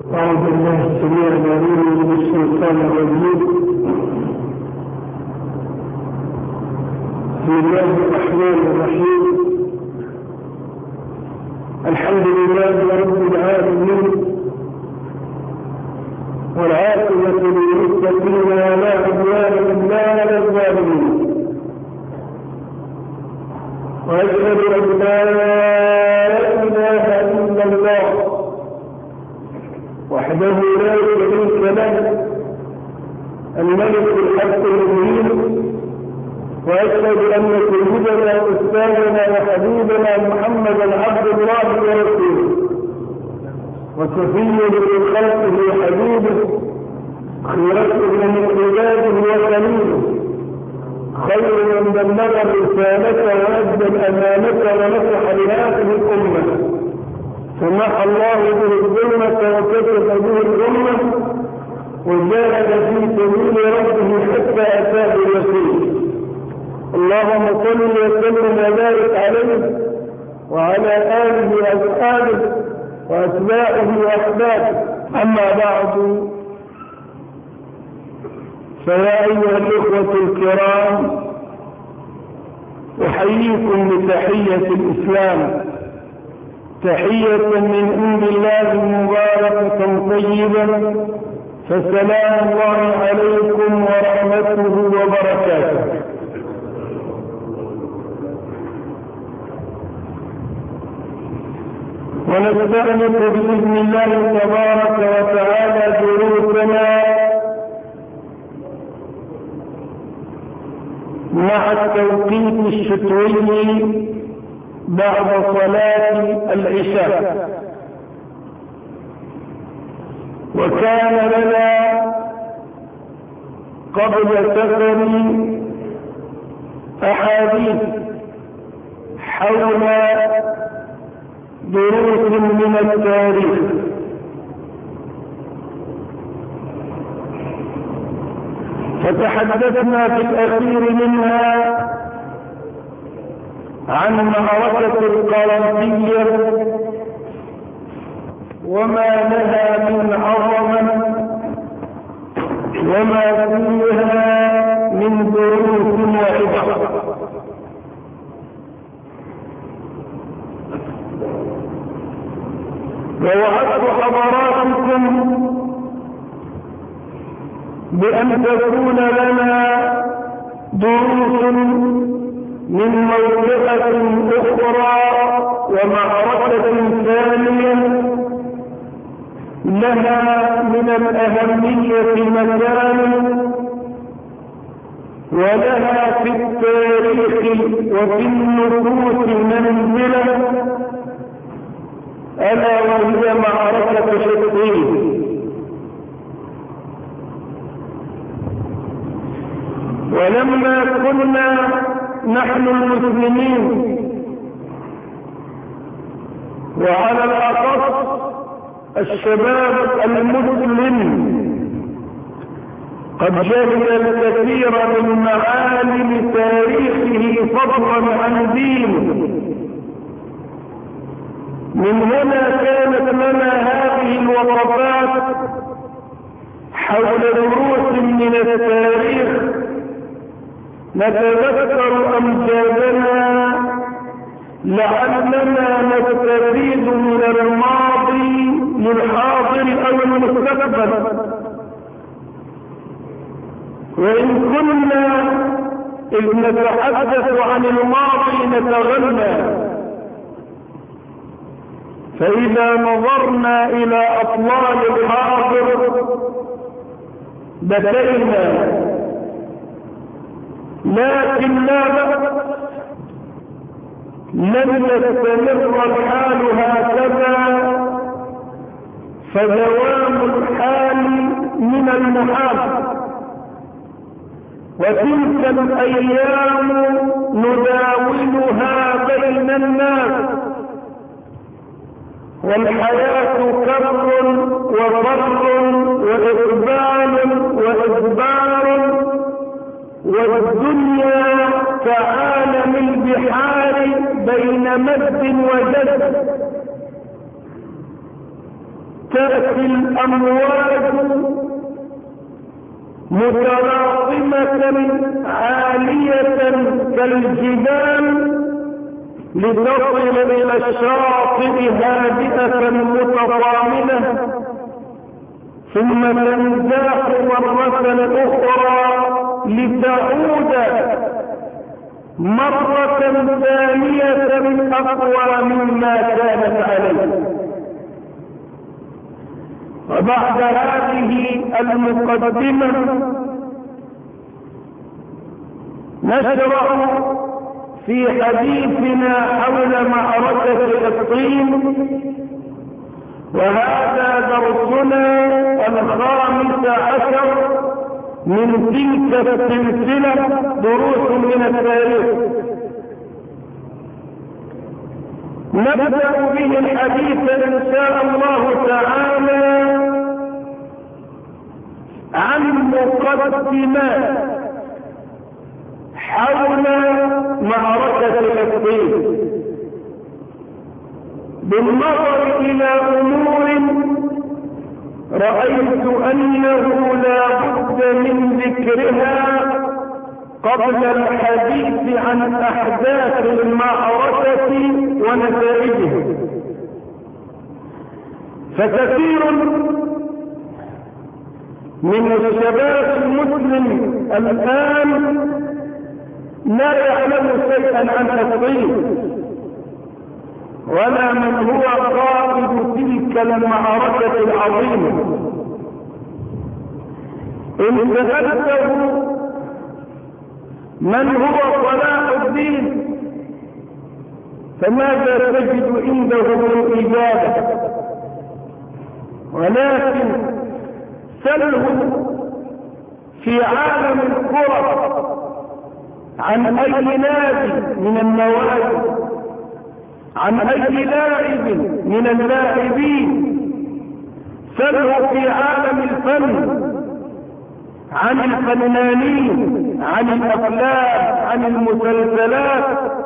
أعوذ بالله السميع العليم من الشيطان الرجيم. بسم الله الرحمن الرحيم. الحمد لله رب العالمين، والعاقبة للمتقين ولا عدوان إلا على الظالمين، وأشهد أن لا إله إلا الله وحده لا شريك له الملك الحق المبين، وأشهد أن سيدنا وأستاذنا وحبيبنا محمدا عبد الله ورسوله وصفيه من خلقه وحبيبه، خيرته من عباده وخليله، خير من بلغ الرسالة وأدى الأمانة ونصح لهذه الأمة، سمح الله به الظلمة وكتب به الأمة، وجاهد في سبيل ربه حتى أتاه اليقين. اللهم صل وسلم وبارك عليه وعلى آله وأصحابه وأتباعه وأحبابه. أما بعد، فيا أيها الإخوة الكرام، أحييكم بتحية الإسلام، تحية من عند الله مباركة طيبة، فسلام الله عليكم ورحمته وبركاته. ونستأنف بإذن الله تبارك وتعالى دروسنا مع التوقيت الشتوي بعد صلاة العشاء. وكان لنا قبل سفر أحاديث حول دروس من التاريخ، فتحدثنا في الأخير منها عن معركة القرنطية وما لها من عظمة وما فيها من دروس وعبر. ووعدت حضراتكم بأن تكون لنا دروس من موقعة أخرى ومعركة ثانية لها من الأهمية مكان، ولها في التاريخ وفي النفوس منزلة، ألا وهي معركة شتين. ولما كنا نحن المسلمين، وعلى الأخص الشباب المسلم، قد جهل الكثير من معالم تاريخه فضلا عن دينه، من هنا كانت لنا هذه الوقفات حول دروس من التاريخ نتذكر أمجادنا، لعلنا نستفيد من الماضي للحاضر أو المستقبل. وإن كنا إذ نتحدث عن الماضي نتغنى، فإذا نظرنا إلى أطلال الحاضر بكينا، لكن لا بأس، لن يستمر الحال هكذا، فدوام الحال من المحال، وتلك الأيام نداولها بين الناس، والحياة كر وفر وإقبال وإدبار، والدنيا كعالم البحار بين مد وجد. تأتي الأمواج متلاطمة عالية كالجبال لتصل إلى الشاطئ هادئة متضامنة، ثم تنزاح مرة أخرى لتعود مرة ثانية أقوى مما كانت عليه. وبعد هذه المقدمة نشرع في حديثنا حول معركة حطين، وهذا درسنا 15 من تلك السلسلة دروس من التاريخ. نبدأ به الحديث إن شاء الله تعالى عن مقدمات حول معركة حطين، بالنظر إلى أمور رأيت أنه لا بد من ذكرها قبل الحديث عن أحداث المعركة ونتائجها. فكثير من الشباب المسلم الآن لا يعلم شيئا عن حطين ولا من هو قائد تلك المعركة العظيمة. إن سألته من هو صلاح الدين فماذا تجد عنده من إجابة؟ ولكن سله في عالم الكرة عن أي نادي من النوادي، عن أي لاعب من اللاعبين، سله في عالم الفن عن الفنانين، عن الأفلام، عن المسلسلات.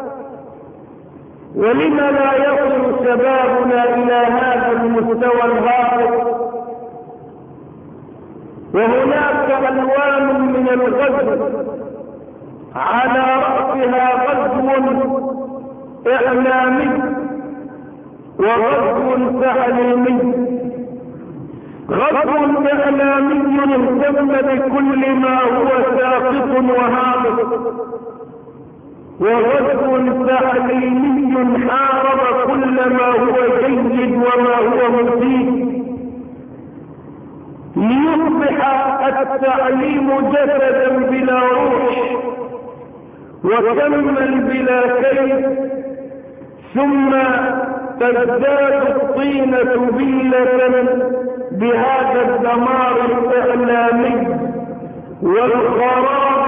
ولما لا يصل شبابنا إلى هذا المستوى الهابط؟ وهناك ألوان من الغزو على رأسها غزو إعلامي وغزو تعليمي. غزو إعلامي اهتم بكل ما هو ساقط وهابط، وغزو تعليمي حارب كل ما هو جيد وما هو مفيد، ليصبح التعليم جسدا بلا روح وكمل بلا كيف، ثم تزداد الطينة بلة بهذا الدمار الإعلامي والخراب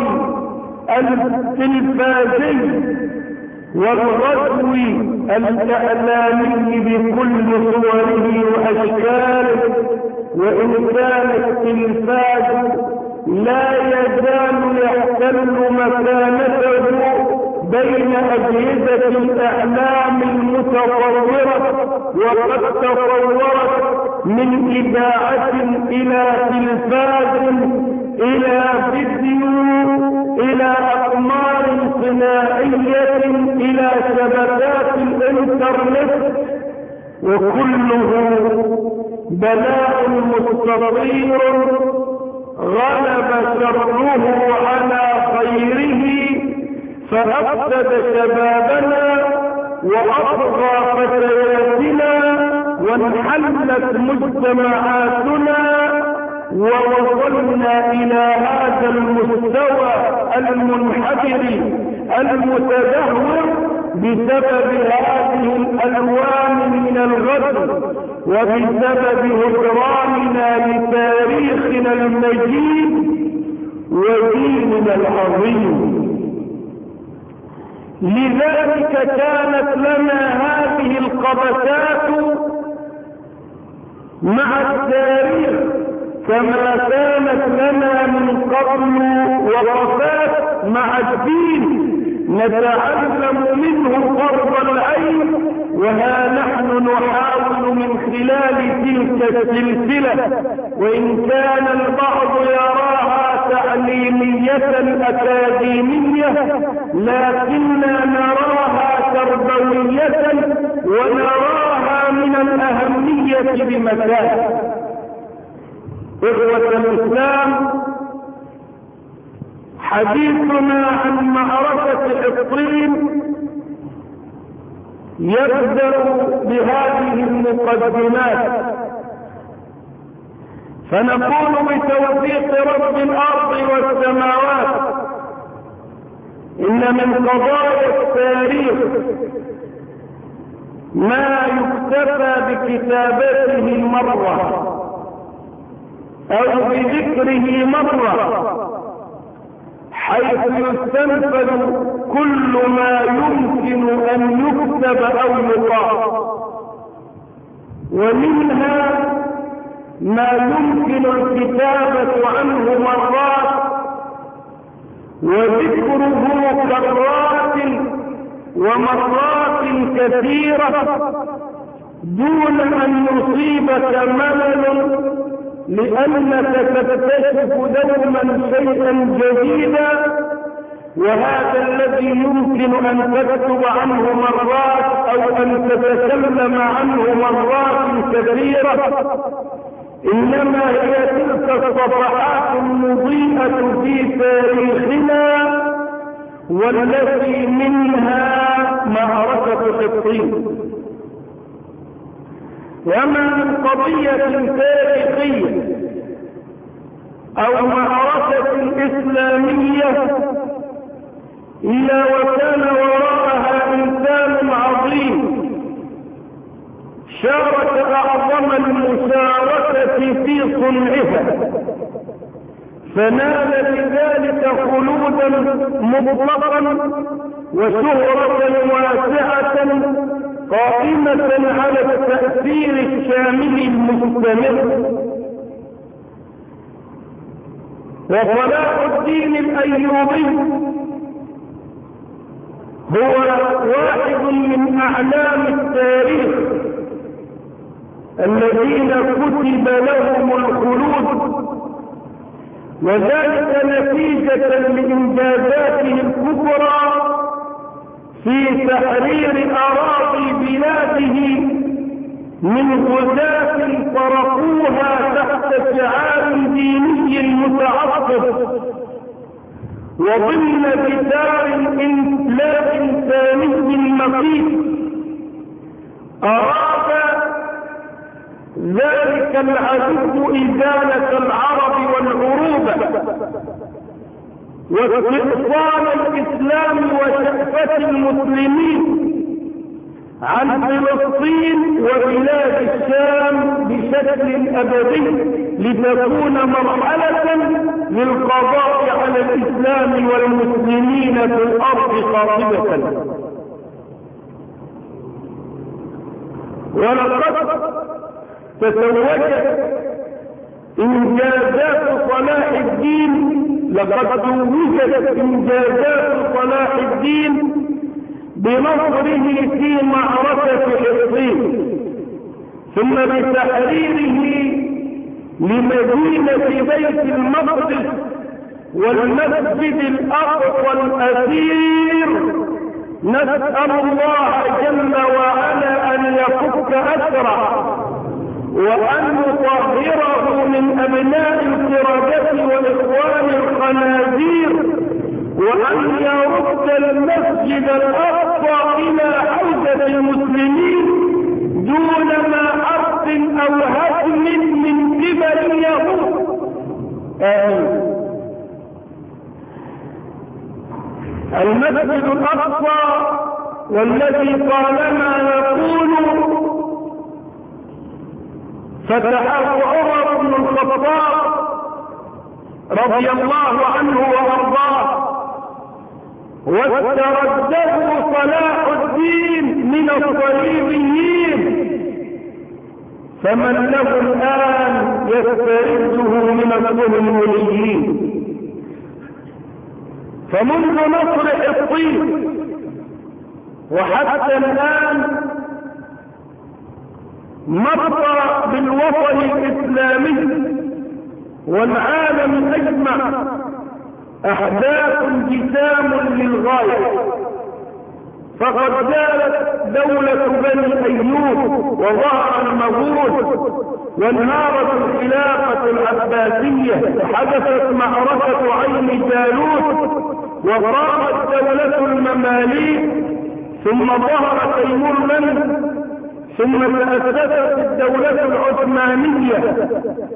التلفازي والغزو الإعلامي بكل صوره وأشكاله. وإن كان التلفاز لا يزال يحتل مكانته بين أجهزة الإعلام المتطورة، وقد تطورت من إذاعة إلى تلفاز إلى فيديو إلى أقمار صناعية إلى شبكات الإنترنت، وكله بلاء مستطير غلب شره على خيره، فأفسد شبابنا وأطغى فتياتنا وانحلت مجتمعاتنا، ووصلنا إلى هذا المستوى المنحدر المتدهور بسبب هذه الألوان من الغزو، وبسبب هجراننا لتاريخنا المجيد وديننا العظيم. لذلك كانت لنا هذه القبسات مع التاريخ كما كانت لنا من قبل وقفات مع الدين نتعلم منه فرض العين، وها نحن نحاول من خلال تلك السلسلة، وإن كان البعض يراها تعليمية أكاديمية، لكننا نراها تربوية ونراها من الأهمية بمكان. إخوة الإسلام، حديثنا عن معركة حطين يبدأ بهذه المقدمات، فنقول بتوفيق رب الأرض والسماوات إن من قضايا التاريخ ما يكتفى بكتابته مرة أو بذكره مرة، حيث يستنفذ كل ما يمكن أن يكتب أو يقال، ومنها ما يمكن الكتابة عنه مرات وذكره كرات ومرات كثيرة دون أن يصيبك ملل، لأنك تكتشف دوما شيئا جديدا، وهذا الذي يمكن أن تكتب عنه مرات أو أن تتكلم عنه مرات كثيرة، إنما هي تلك الصفحات المضيئة في تاريخنا، والتي منها معركة حطين. وما من قضية تاريخية أو معركة إسلامية إلا وكان وراءها إنسان عظيم شارك أعظم المشاركة في صنعها، فنال بذلك خلودا مطلقا وشهرة واسعة قائمة على التأثير الشامل المستمر. وصلاح الدين الأيوبي هو واحد من أعلام التاريخ الذين كتب لهم الخلود، وذلك نتيجة لإنجازاته الكبرى في تحرير أراضي بلاده من غزاة فرقوها تحت شعار ديني متعصب وضمن جدار لا إنساني مقيت. أراد ذلك العدو إزالة العرب والعروبة واستئصال الإسلام وشأفة المسلمين عن فلسطين وبلاد الشام بشكل أبدي، لتكون مرحلة للقضاء على الإسلام والمسلمين في الأرض قاطبة. ولقد تتوجد إنجازات صلاح الدين، لقد توجدت إنجازات صلاح الدين بنصره في معركة حطين، ثم بتحريره لمدينة بيت المقدس والمسجد الأقصى الأثير. نسأل الله جل وعلا أن يفك أسره وأن يطهره من أبناء الفرقة والإخوان الخنازير، وأن يرد المسجد الأقصى إلى حوزة المسلمين دون ما حرف أو هدم من قبل اليهود. المسجد الأقصى والذي طالما نقول فتحه عمر بن الخطاب رضي الله عنه وارضاه، واسترده صلاح الدين من الصليبيين، فمن له الآن يسترده من الصهيونيين. فمنذ نصر حطين وحتى الآن مر بالوطن الإسلامي والعالم أجمع أحداث جسام للغاية، فقد زالت دولة بني أيوب وظهر المغول، وانهارت الخلافة العباسية، حدثت معركة عين جالوت، وقامت دولة المماليك، ثم ظهر تيمور منه، ثم تأسست الدولة العثمانية،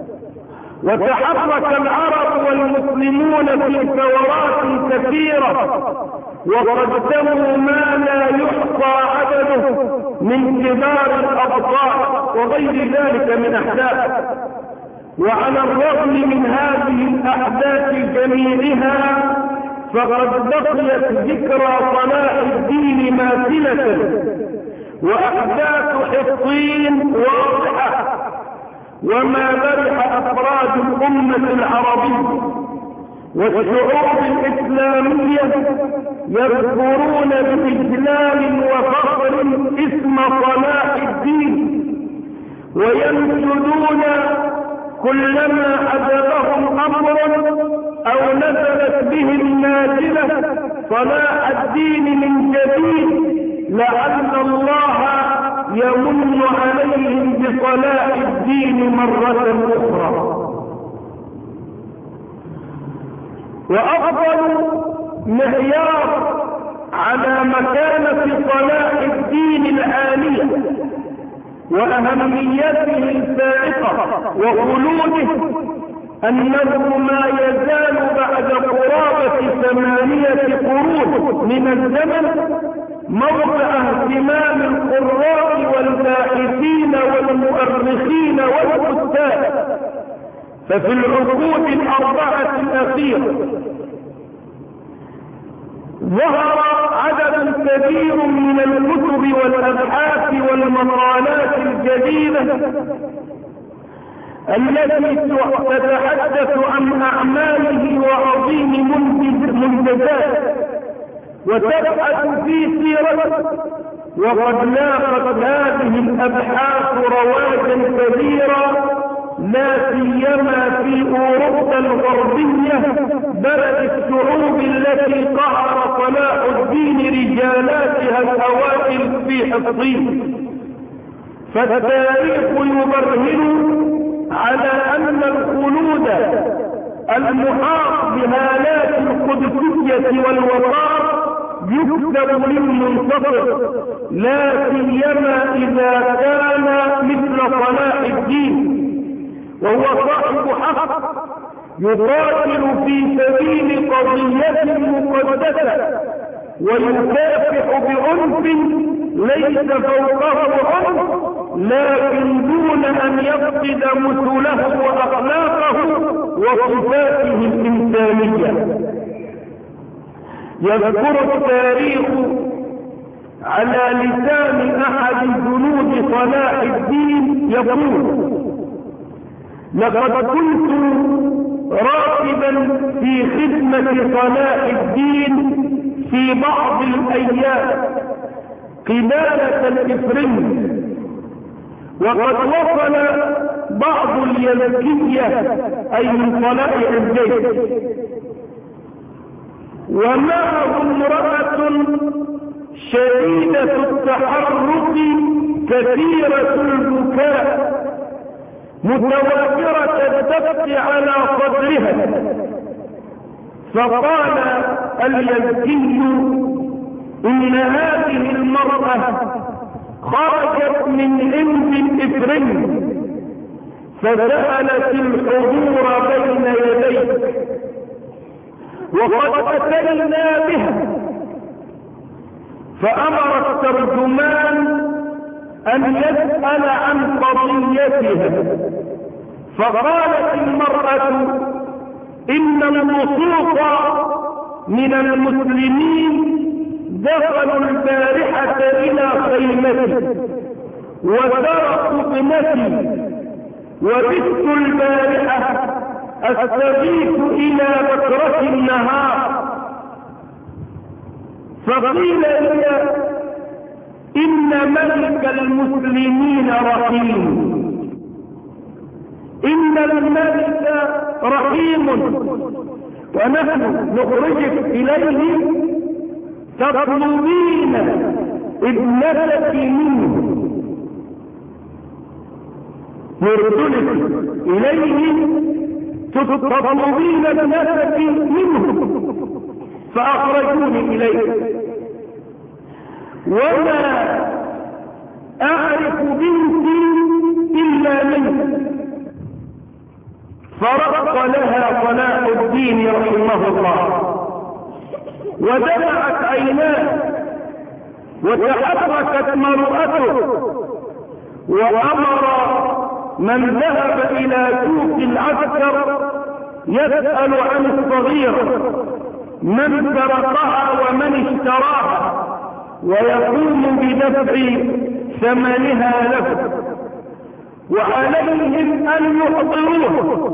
وتحرك العرب والمسلمون في ثورات كثيرة، وقدموا ما لا يحصى عدده من كبار الأبطال وغير ذلك من أحداث. وعلى الرغم من هذه الأحداث جميعها فقد بقيت ذكرى صلاح الدين ماثلة، وأحداث حطين واضحة، وما برح أفراد الأمة العربية والشعوب الإسلامية يذكرون بإجلال وفخر اسم صلاح الدين، وينشدون كلما عجبهم أمر أو نزلت بهم نازلة صلاح الدين من جديد، لعل الله يمن عليهم بصلاح الدين مرة أخرى. وأفضل معيار على مكانة صلاح الدين العالية وأهميته الفائقة وخلوده أنه ما يزال بعد قرابة 8 قرون من الزمن موضع اهتمام القراء والباحثين والمؤرخين والكتاب. ففي العقود ال4 الأخيرة ظهر عدد كبير من الكتب والأبحاث والمقالات الجديدة التي تتحدث عن أعماله وعظيم منجزاته وتبحث في سيرته، وقد لاقت هذه الأبحاث رواجا كبيرا لا سيما في أوروبا الغربية بلد الشعوب التي قهر صلاح الدين رجالاتها الأوائل في حفظه. فالتاريخ يبرهن على أن الخلود المحاط بهالات القدسية والوقار يكتب للمنتصر، لا سيما إذا كان مثل صلاح الدين وهو صاحب حق يقاتل في سبيل قضية مقدسة ويكافح بعنف ليس فوقه عنف، لكن دون أن يفقد مثله وأخلاقه وصفاته الإنسانية. يذكر التاريخ على لسان أحد جنود صلاح الدين يقول: لقد كنت راكبا في خدمة صلاح الدين في بعض الأيام قبالة الإفرنج، وقد وصل بعض اليزكية أي من طلائع الجيش ومعه امرأة شديدة التحرك كثيرة البكاء متوافرة الدفء على صدرها. فقال اليزكي: إن هذه المرأة خرجت من عند الإفرنج فسألت الحضور بين يديك، وقد أتينا بها. فأمر الترجمان أن يسأل عن قضيتها، فقالت المرأة: إن اللصوص من المسلمين دخلوا البارحة إلى خيمتي وسرقوا ابنتي، وبت البارحة أستغيث إلى بكرة النهار، فقيل لي: إن ملك المسلمين رحيم، إن الملك رحيم، ونحن نخرجك إليه تطلبين ابنتك منه، نرسلك إليه تطلبين ابنتك منه، فأخرجوني إليه وما أعرف بنتي إلا منه. فرق لها صلاح الدين رحمه الله ودمعت عيناه وتحركت مرؤته، وأمر من ذهب إلى سوق العسكر يسأل عن الصغيرة من سرقها ومن اشتراها، ويقوم بدفع ثمنها له، وعليهم أن يحضروه.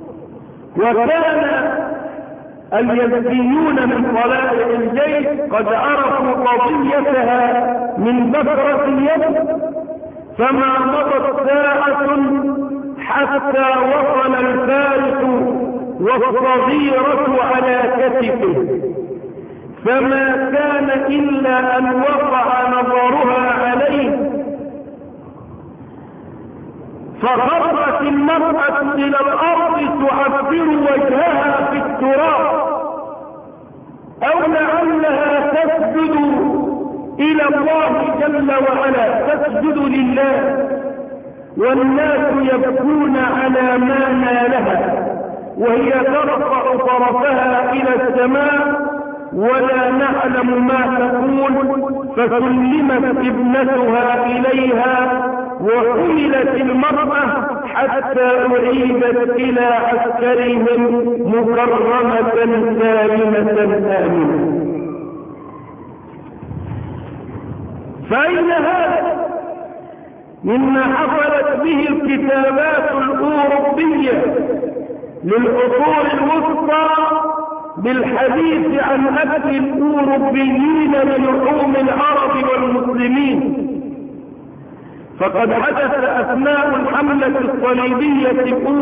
وكان اليزيديون من طلائع الجيش قد عرفوا قضيتها من بكرة اليد، فما مضت ساعة حتى وصل الفارس والصغيرة على كتفه، فما كان إلا أن وقع نظرها عليه، فخرت المرأة إلى الأرض تعبر وجهها في التراب، أو لعلها تسجد إلى الله جل وعلا، تسجد لله، والناس يبكون على ما نالها، وهي ترفع طرفها إلى السماء ولا نعلم ما تقول. فسلمت ابنتها إليها وحملت المرأة حتى أعيدت إلى عسكرهم مكرمة سالمة آمنة. فأين هذا مما حصلت به الكتابات الأوروبية للعصور الوسطى بالحديث عن أكل الأوروبيين للحوم العرب والمسلمين؟ فقد حدث أثناء الحملة الصليبية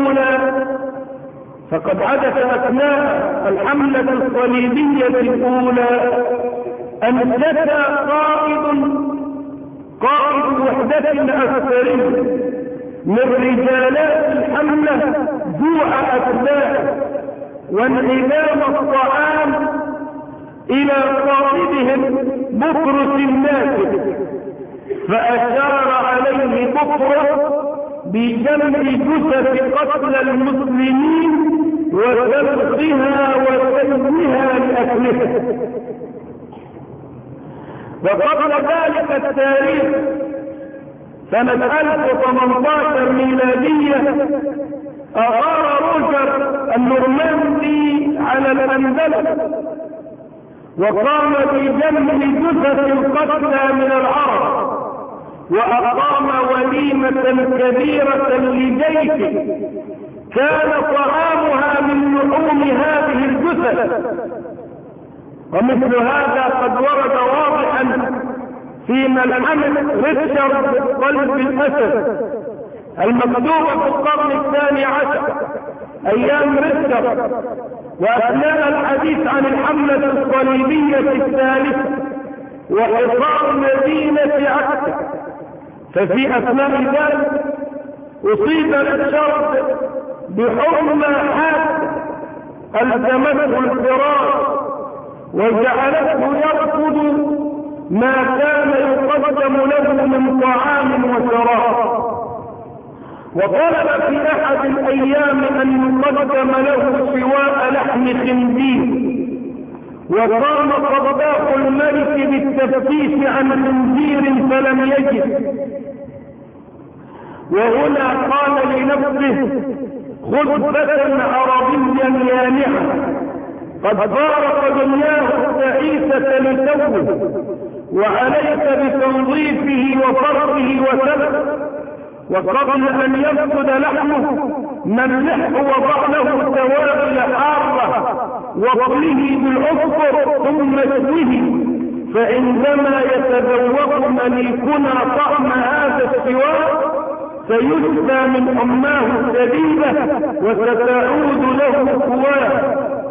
الأولى أن جثى قائد وحدة عسكري من رجالات الحملة جوع أتباعه وانعدام الطعام إلى قائدهم بطرس الناسك، فأشار عليه بطرس بجمع جثث قتل المسلمين وسلخها وسلمها لأكلها. وقبل ذلك التاريخ سنة 1018 ميلادية أغار روجر النورماندي على الأندلس وقام بجمع جثث القتلى من العرب، وأقام وليمة كبيرة لجيشه كان طعامها من لحوم هذه الجثث. ومثل هذا قد ورد واضحا في ملحمة ريتشارد قلب الأسد المكتوبة في القرن الثاني عشر أيام ريتشارد، وأثناء الحديث عن الحملة الصليبية الثالثة وحصار مدينة عكا. ففي أثناء ذلك أصيب ريتشارد بحمى حادة ألزمته الفراش وجعلته يرفض ما كان يقدم له من طعام وشراب، وطلب في أحد الأيام أن يقدم له سواء لحم خنزير، وقام طباخ الملك بالتفتيش عن خنزير فلم يجد. وهنا قال لنفسه: خذ فتى عربيا يانعا قد فارق دنياه التعيسة لتوه، وعليك بتنظيفه وفرقه وسلقه، وقبل أن يفسد لحمه ملحه وضع له توابل حارة واطله بالعصفر ثم اشوه، فعندما يتذوق مليكنا طعم هذا السواء سيسلى من أماه السبيبة وستعود له قواه.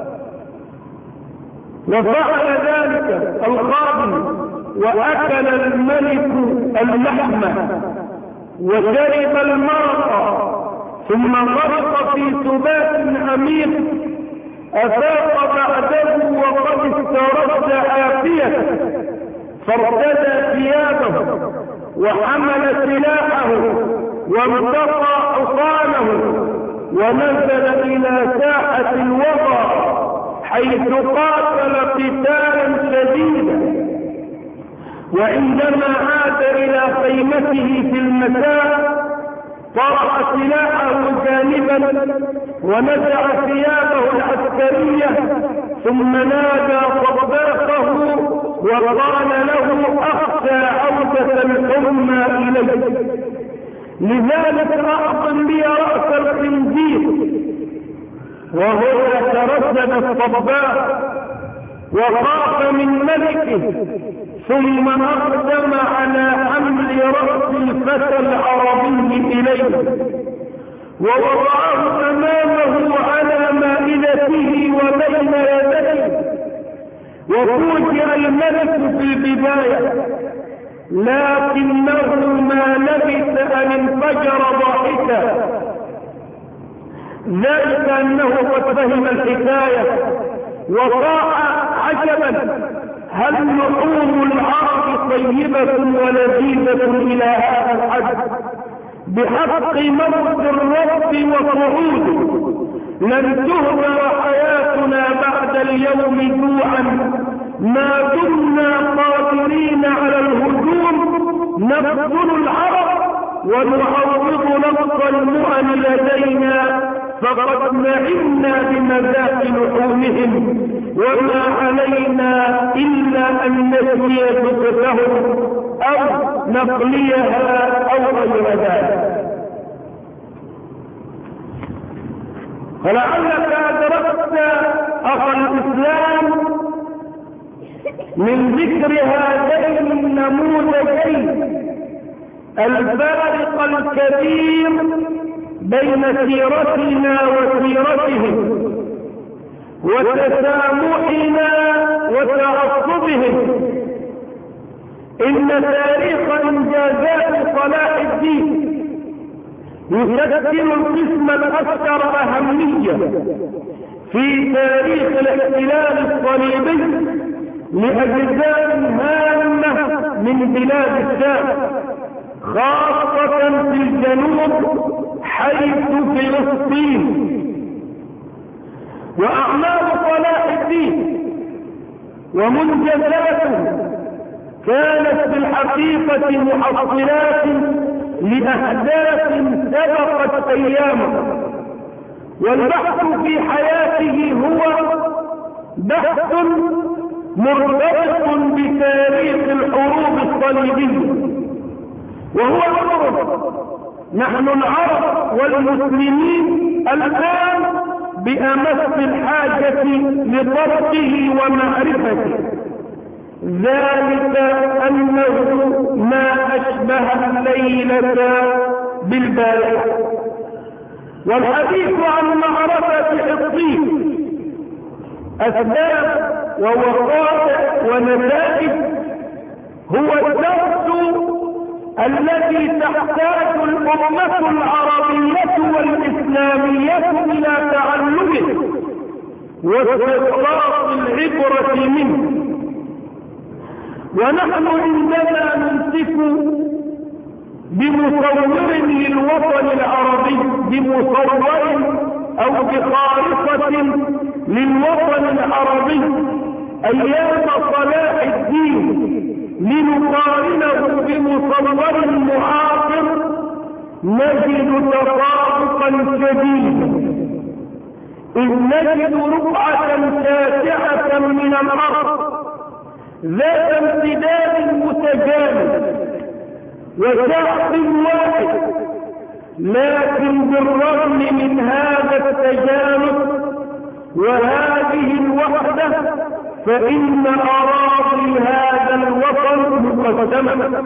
وفعل ذلك الخادم وأكل الملك اللحم وشرب المرق ثم غرق في سبات عميق. أفاق بعده وقد استرد عافيته فارتدى ثيابه وحمل سلاحه وانتقى حصانه ونزل إلى ساحة الوغى حيث قاتل قتالا شديدا. وعندما عاد إلى خيمته في المساء طرح سلاحه جانبا ونزع ثيابه العسكرية ثم نادى صباحه وقال له أخشى عودة الحمى إليه، لذلك أعظم لي رأس الخنزير. وهو يتردد الصباح وخاف من ملكه ثم أقدم على حمل رأس الفتى العربي إليه ووضعه أمامه على مائدته وبين يديه. وفوجئ الملك في البداية لكنه ما لبث أن انفجر ضاحكا، ذلك أنه قد فهم الحكاية وصاح عجبا هل لحوم العرب طيبة ولذيذة إلى هذا الحد بحق موت الرب وصعوده لن تهدر حياتنا بعد اليوم جوعا ما دمنا قادرين على الهجوم نقتل العرب ونعوض نقص المؤن لدينا فقد نعمنا بمذاق لحومهم وما علينا إلا أن نسقي جثثهم أو نقليها أو غير ذلك. فلعلك أدركت أخا الإسلام من ذكر هذين النموذجين الفارق الكبير بين سيرتنا وسيرتهم وتسامحنا وتعصبهم إن تاريخ إنجازات صلاح الدين يشكل القسم الأكثر أهمية في تاريخ الاحتلال الصليبي لأجزاء هامة من بلاد الشام خاصة في الجنوب حيث فلسطين. وأعمال صلاح الدين ومنجزاته كانت في الحقيقة محصلات لأهداف سبقت أيامه، والبحث في حياته هو بحث مرتبط بتاريخ الحروب الصليبية وهو الأمر. نحن العرب والمسلمين الآن بأمس الحاجة لطرقه ومعرفته، ذلك أنه ما أشبه الليلة بالبارحة. والحديث عن معركة حطين أسباب ووقائع ونتائج هو الدرس الذي تحتاج الأمة العربية والإسلامية إلى تعلمه واستخلاص العبرة منه. ونحن عندما نمسك بمصور للوطن العربي بمصور أو بخارطة للوطن العربي أيام صلاح الدين لنقارنه بمصور معاصر نجد تطابقا شديدا، إذ نجد رقعة شاسعة من الأرض ذات امتداد متجانس وشعب واحد، لكن بالرغم من هذا التجانس وهذه الوحدة فإن أراضي هذا الوطن مقسمة،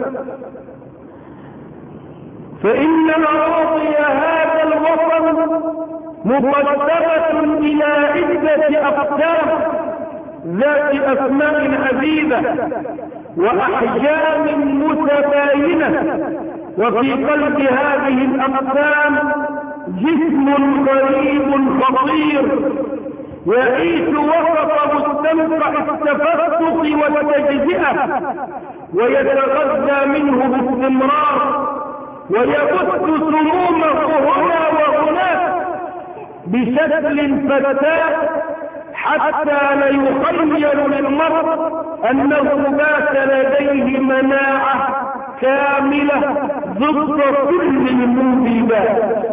فإن أراضي هذا الوطن مقسمة إلى عدة أقسام ذات أسماء عديدة وأحجام متباينة، وفي قلب هذه الأقسام جسم غريب خطير يعيش وسط مستنقع التفسق والتجزئة، ويتغذى منه باستمرار، ويبث سمومه هنا وهناك بشكل فتاك، حتى لا يخيل للمرء أنه بات لديه مناعة كاملة ضد كل الموجبات.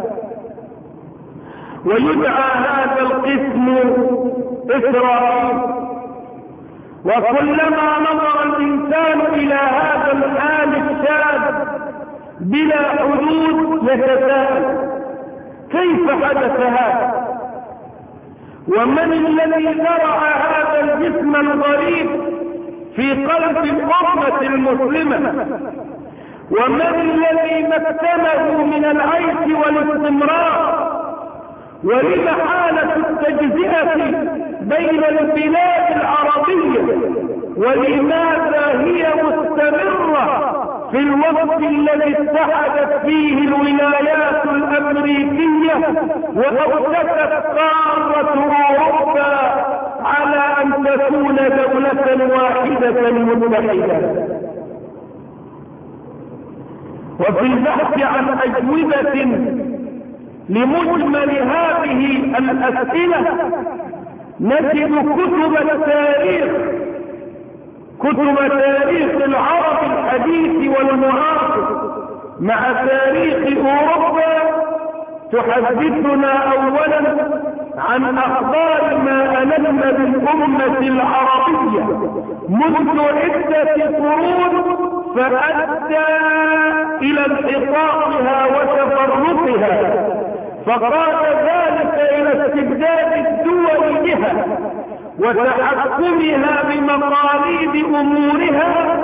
ويدعى هذا القسم إسرائيل. وكلما نظر الإنسان إلى هذا الحال الشاذ بلا حدود يتساءل كيف حدث هذا؟ ومن الذي زرع هذا الجسم الغريب في قلب الأمة المسلمة؟ ومن الذي مكنه من العيش والاستمرار؟ ولم حالة التجزئة بين البلاد العربية؟ ولماذا هي مستمرة في الوقت الذي اتحدت فيه الولايات الأمريكية وأوشكت قارة أوروبا على أن تكون دولة واحدة متحدة؟ وفي البحث عن أجوبة لمجمل هذه الأسئلة نجد كتب تاريخ العرب الحديث والمعاصر مع تاريخ أوروبا تحدثنا أولا عن أخبار ما ألم بالأمة العربية منذ عدة قرون فأدى إلى انحطاطها وتفرقها، فقاد ذلك إلى استبداد الدول بها وتحكمها بمقاليد أمورها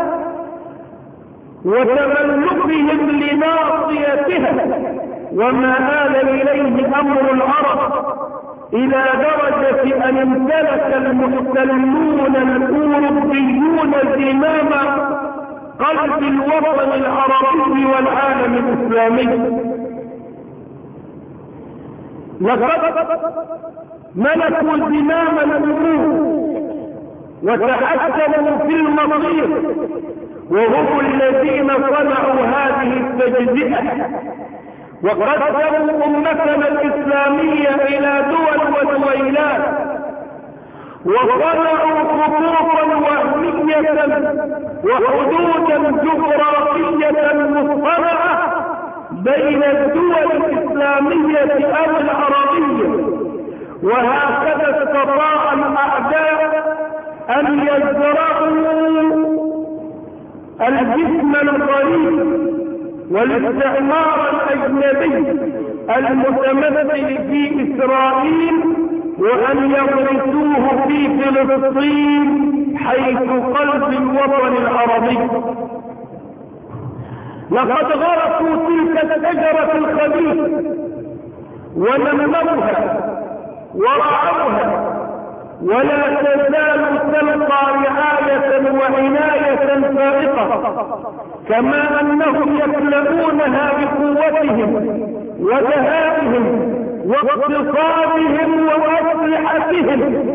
وتملكهم لناصيتها، وما آل إليه أمر العرب إلى درجة أن امتلك المحتلون الأوروبيون زمام قلب الوطن العربي والعالم الإسلامي. لقد ملكوا زمام الأمور وتحكموا في المصير، وهم الذين صنعوا هذه التجزئة وقسموا أمتنا الإسلامية إلى دول ودويلات، وصنعوا خطوطا وهمية وحدودا جغرافية مصطنعة بين الدول الإسلامية أو العربية. وهكذا استطاع الأعداء أن يزرعوا الجسم الغريب والاستعمار الأجنبي المتمثل في إسرائيل وأن يغرسوه في فلسطين حيث قلب الوطن العربي. لقد غرسوا تلك الشجرة الخبيثة ونموها ورعوها، ولا تزال تلقى رعاية وعناية فائقة، كما أنهم يكلؤونها بقوتهم ودهائهم واقتصادهم وأسلحتهم.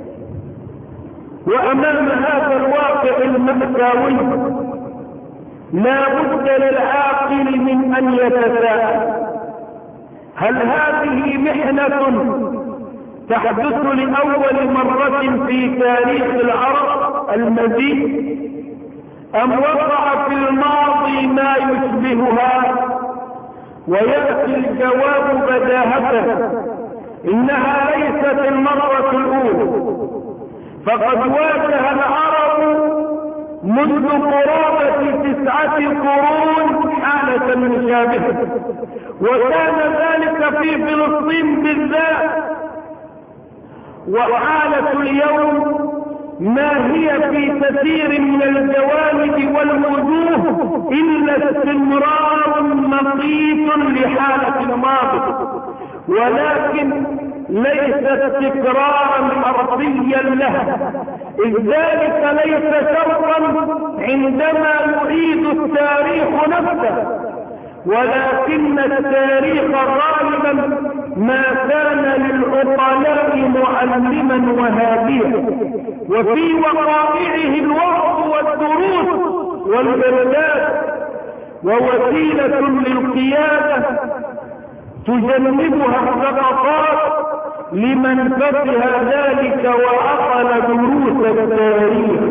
وأمام هذا الواقع المأساوي لا بد للعاقل من أن يتساءل: هل هذه محنة تحدث لأول مرة في تاريخ العرب المجيد، أم وقع في الماضي ما يشبهها؟ ويأتي الجواب بداهة: إنها ليست المرة الأولى، فقد واجه العرب منذ قرابة 9 قرون حالة مشابهة، وكان ذلك في فلسطين بالذات. وحالة اليوم ما هي في كثير من الجوانب والوجوه إلا استمرار مقيت لحالة الماضي، ولكن ليست تكرارا أرضيا لها، إذ ذلك ليس شرطا عندما يعيد التاريخ نفسه، ولكن التاريخ غالبا ما كان للعقلاء معلما وهاديا، وفي وقائعه الوعظ والدروس والإرشاد، ووسيلة للقيادة تجنبها السقطات لمن فقه ذلك وعقل دروس التاريخ.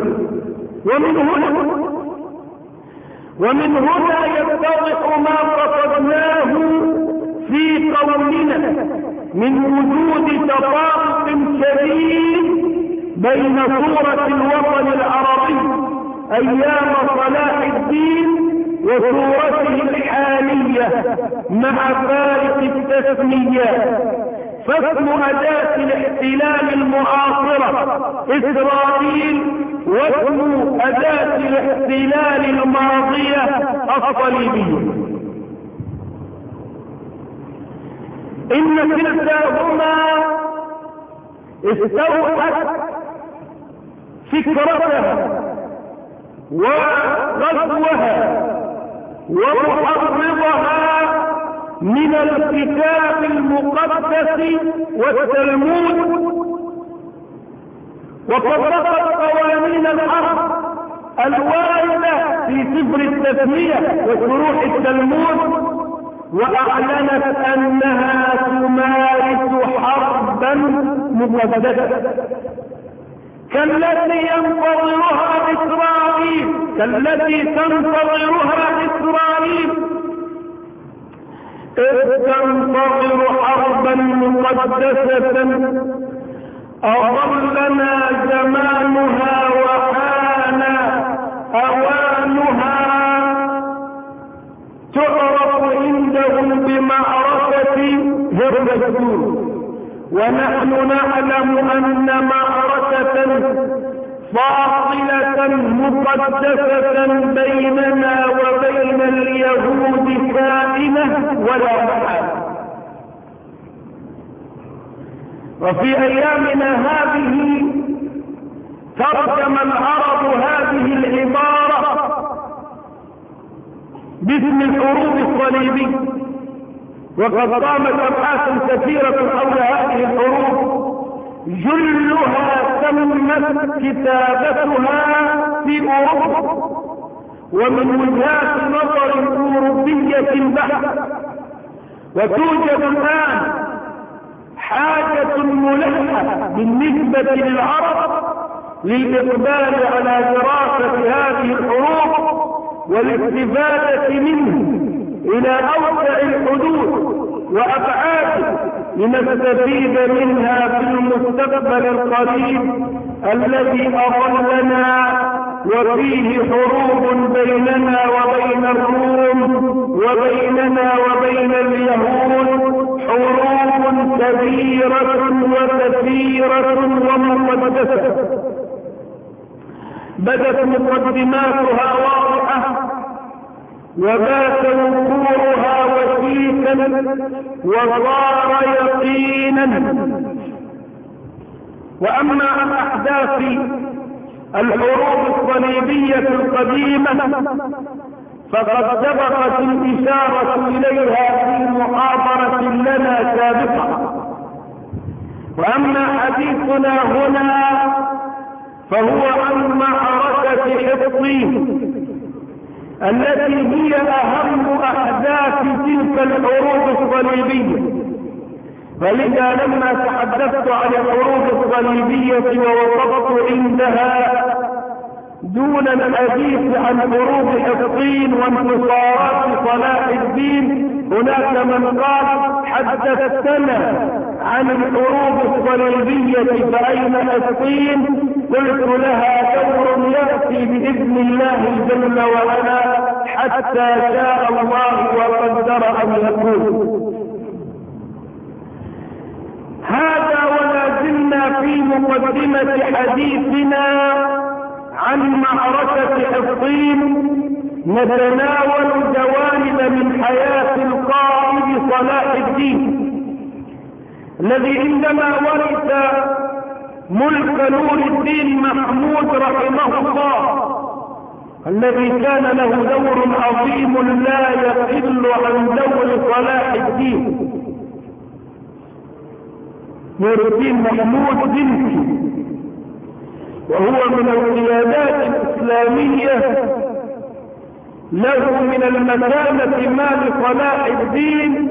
ومن هنا يتضح ما قصدناه في قولنا من وجود تفاوت شديد بين صورة الوطن العربي أيام صلاح الدين وصورته الحالية مع فارق التسميات. فاسم أداة الاحتلال المعاصرة إسرائيل، واسم أداة الاحتلال الماضية الصليبية. إن كلتاهما استوحت فكرتها وغزوها ومحرضها من الكتاب المقدس والتلمود، وطبقت قوانين الحرب الواردة في سفر التثنية وشروح التلمود، وأعلنت أنها تمارس حربا مقدسة كالتي ينتظرها إسرائيل، كالتي تنتظرها إسرائيل، إذ تنتظر حربا مقدسة أظلنا زمانها وحان أوانها، تعرف عندهم بمعركة هربتون، ونحن نعلم أن معركة فاصلة مقدسة بيننا وبين اليهود كائنة ولا محالة. وفي أيامنا هذه ترجم العرب هذه العبارة باسم الحروب الصليبية، وقد قامت أبحاث كثيرة حول هذه الحروب جلها تمت كتابتها في أوروبا ومن وجهات نظر أوروبية بحتة، وتوجد الآن حاجة ملحة بالنسبة للعرب للإقبال على دراسة هذه الحروب والاستفادة منه إلى أوسع الحدود وأبعاد لنستفيد منها في المستقبل القريب الذي أظلنا وفيه حروب بيننا وبين الروم وبيننا وبين اليهود، حروب كبيرة وكثيرة ومقدسة بدت مقدماتها واضحة وبات وقوعها وثيقا وصار يقينا. وأما عن أحداث الحروب الصليبية القديمة فقد سبقت الإشارة إليها في محاضرة لنا سابقة، وأما حديثنا هنا فهو عن معركة حطين التي هي أهم أحداث تلك الحروب الصليبية. فلذا لما تحدثت عن الحروب الصليبية ووقفت عندها دون الحديث عن حروب حطين وانتصارات صلاح الدين، هناك من قال حدثتنا عن الحروب الصليبية فأين حطين؟ قلت لها دور يأتي بإذن الله جل وعلا حتى شاء الله وقدر أن يكون. هذا ولا زلنا في مقدمة حديثنا عن معركة حطين نتناول جوانب من حياة القائد صلاح الدين الذي عندما ورث ملك نور الدين محمود رحمه الله الذي كان له دور عظيم لا يقل عن دور صلاح الدين نور الدين محمود بنتي، وهو من القيادات الإسلامية له من المكانة ما لصلاح الدين،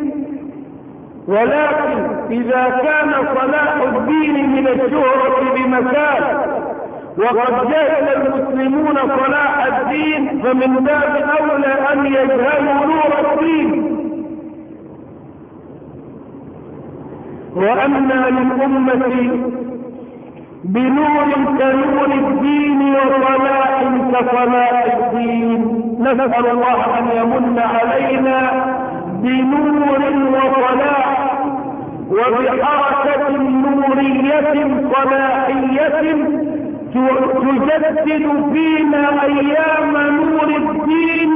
ولكن إذا كان صلاح الدين من الشهرة بمكان وقد جهل المسلمون صلاح الدين فمن باب أولى أن يجهلوا نور الدين. وأن للأمة بنور كنور الدين وصلاح كصلاح الدين. نسأل الله أن يمن علينا بنور وصلاح وبحركة نورية صلاحية تجدد فينا أيام نور الدين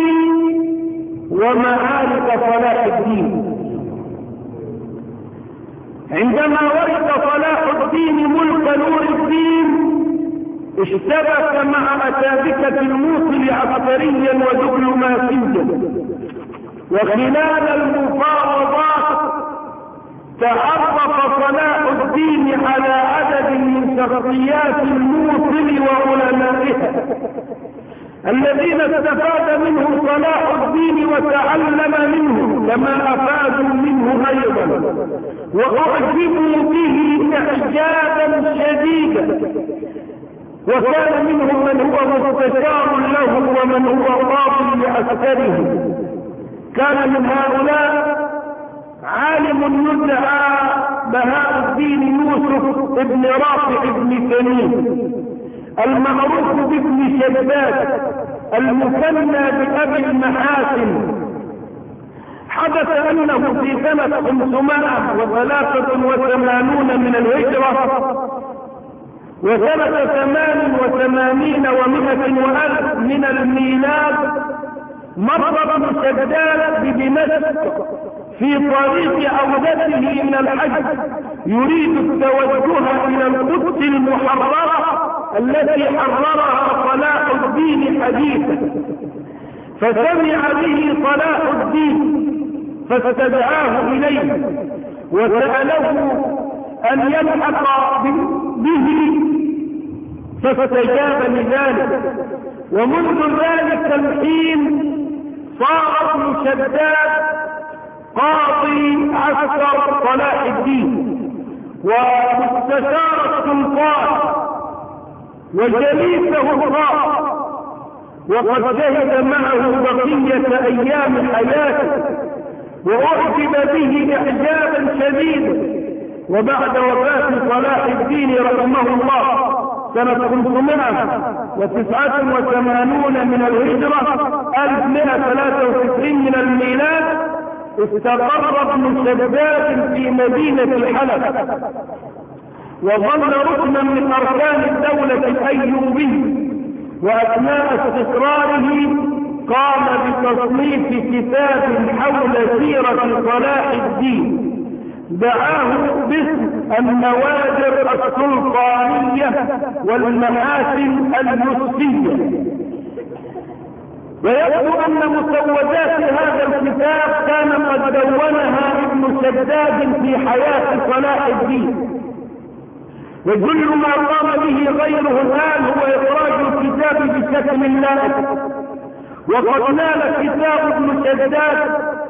ومعارك صلاح الدين. عندما ورث صلاح الدين ملك نور الدين اشتبك مع أسابقة الموصل عسكريا ودبلوماسيا، وخلال المفاوضات تعرف صلاح الدين على عدد من شخصيات الموصل وعلمائها الذين استفاد منهم صلاح الدين وتعلم منهم كما أفادوا منه أيضا، وأعجبوا به إعجابا شديدا. وكان منهم من هو مستشار له ومن هو قاضي لعسكره. كان من هؤلاء عالم يدعى بهاء الدين يوسف ابن رافع بن تميم المعروف بابن شداد المثنى بأبي المحاسن. حدث أنه في سنة 583 من الهجرة وسنة 88 و100 وألف من الميلاد مر ابن شداد بدمشق في طريق عودته من الحج يريد التوجه إلى القدس المحررة التي حررها صلاح الدين حديثا، فسمع به صلاح الدين فاستدعاه إليه وسأله أن يلحق به فاستجاب لذلك. ومنذ ذلك الحين صار ابن شداد قاضي عسكر صلاح الدين ومستشار السلطان وجليسه الخاص، وقد شهد معه بقية أيام حياته وأعجب به إعجابا شديدا. وبعد وفاة صلاح الدين رحمه الله سنة 589 من الهجرة 1193 من الميلاد استقر ابن شداد في مدينة الحلب وظل ركنا من أركان الدولة الأيوبية. وأثناء استقراره قام بتصنيف كتاب حول سيرة صلاح الدين دعاه باسم النوادر السلطانية والمحاسن المسية. ويبدو أن مسودات هذا الكتاب كان قد دونها ابن شداد في حياة صلاح الدين، وكل ما قام به غيره الآن هو إخراج الكتاب بشكل لائق. وقد نال كتاب ابن شداد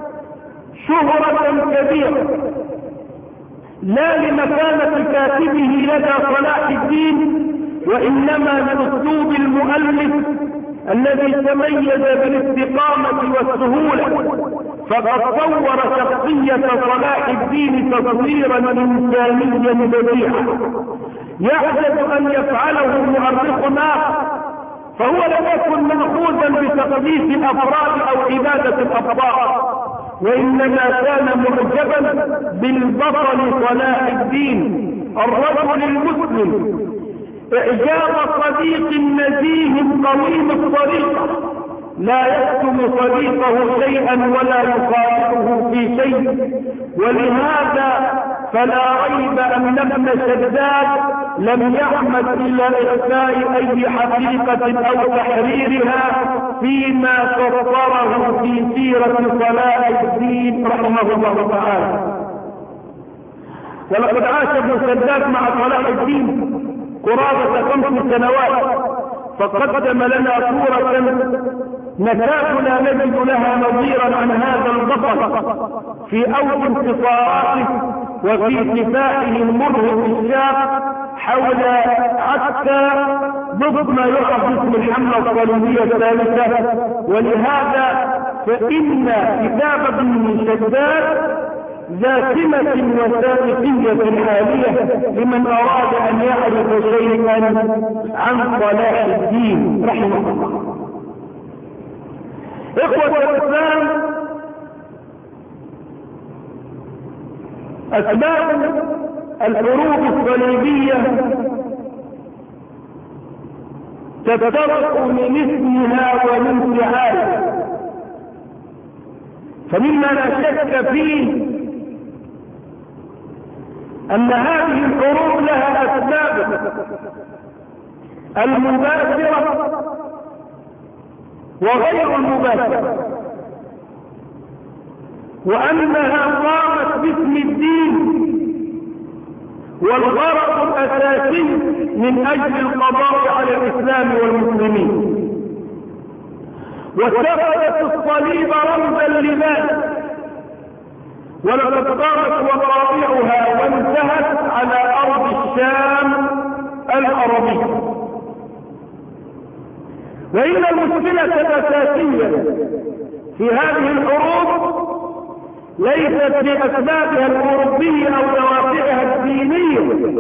شهرة كبيرة لا لمكانة كاتبه لدى صلاح الدين وإنما لأسلوب المؤلف الذي تميز بالاستقامة والسهولة، فقد صور شخصية صلاح الدين تصويرا إنسانيا بديعا يحدث أن يفعله مؤرخ آخر، فهو لم يكن مأخوذا بتقديس الأفراد أو عبادة الأفراد، وإنما كان معجبا بالبطل صلاح الدين الرجل المسلم إعجاب صديق نزيه قويم الطريقة لا يكتم صديقه شيئا ولا يخالفه في شيء. ولهذا فلا ريب أن ابن شداد لم يعمد إلى إخفاء أي حقيقة أو تحريرها فيما سطره في سيرة صلاح الدين رحمه الله تعالى. ولقد عاش ابن شداد مع صلاح الدين قرابة 5 سنوات، فقدم لنا صورة نكاد لا نجد لها نظيرا عن هذا البطل في أوج انتصاراته وفي كفاحه المرهق الشاق حول عسكر ضد ما يعرف باسم الحملة الصليبية الثالثة. ولهذا فإن كتاب ابن شداد ذا سمة وثائقية عالية لمن أراد أن يعرف شيئا عن صلاح الدين رحمه الله. إخوة الإسلام، أسباب الحروب الصليبية تتطرق من اسمها ومن فعالها، فمما لا شك فيه أن هذه الحروب لها أسباب المباشرة وغير المباشرة، وأنها قامت باسم الدين والغرض الأساسي من أجل القضاء على الإسلام والمسلمين، واتخذت الصليب رمزا لذلك، ولقد قامت وقائعها وانتهت على أرض الشام العربية. وإن المشكلة الأساسية في هذه الحروب ليست لأسبابها الأوروبية أو دوافعها الدينية،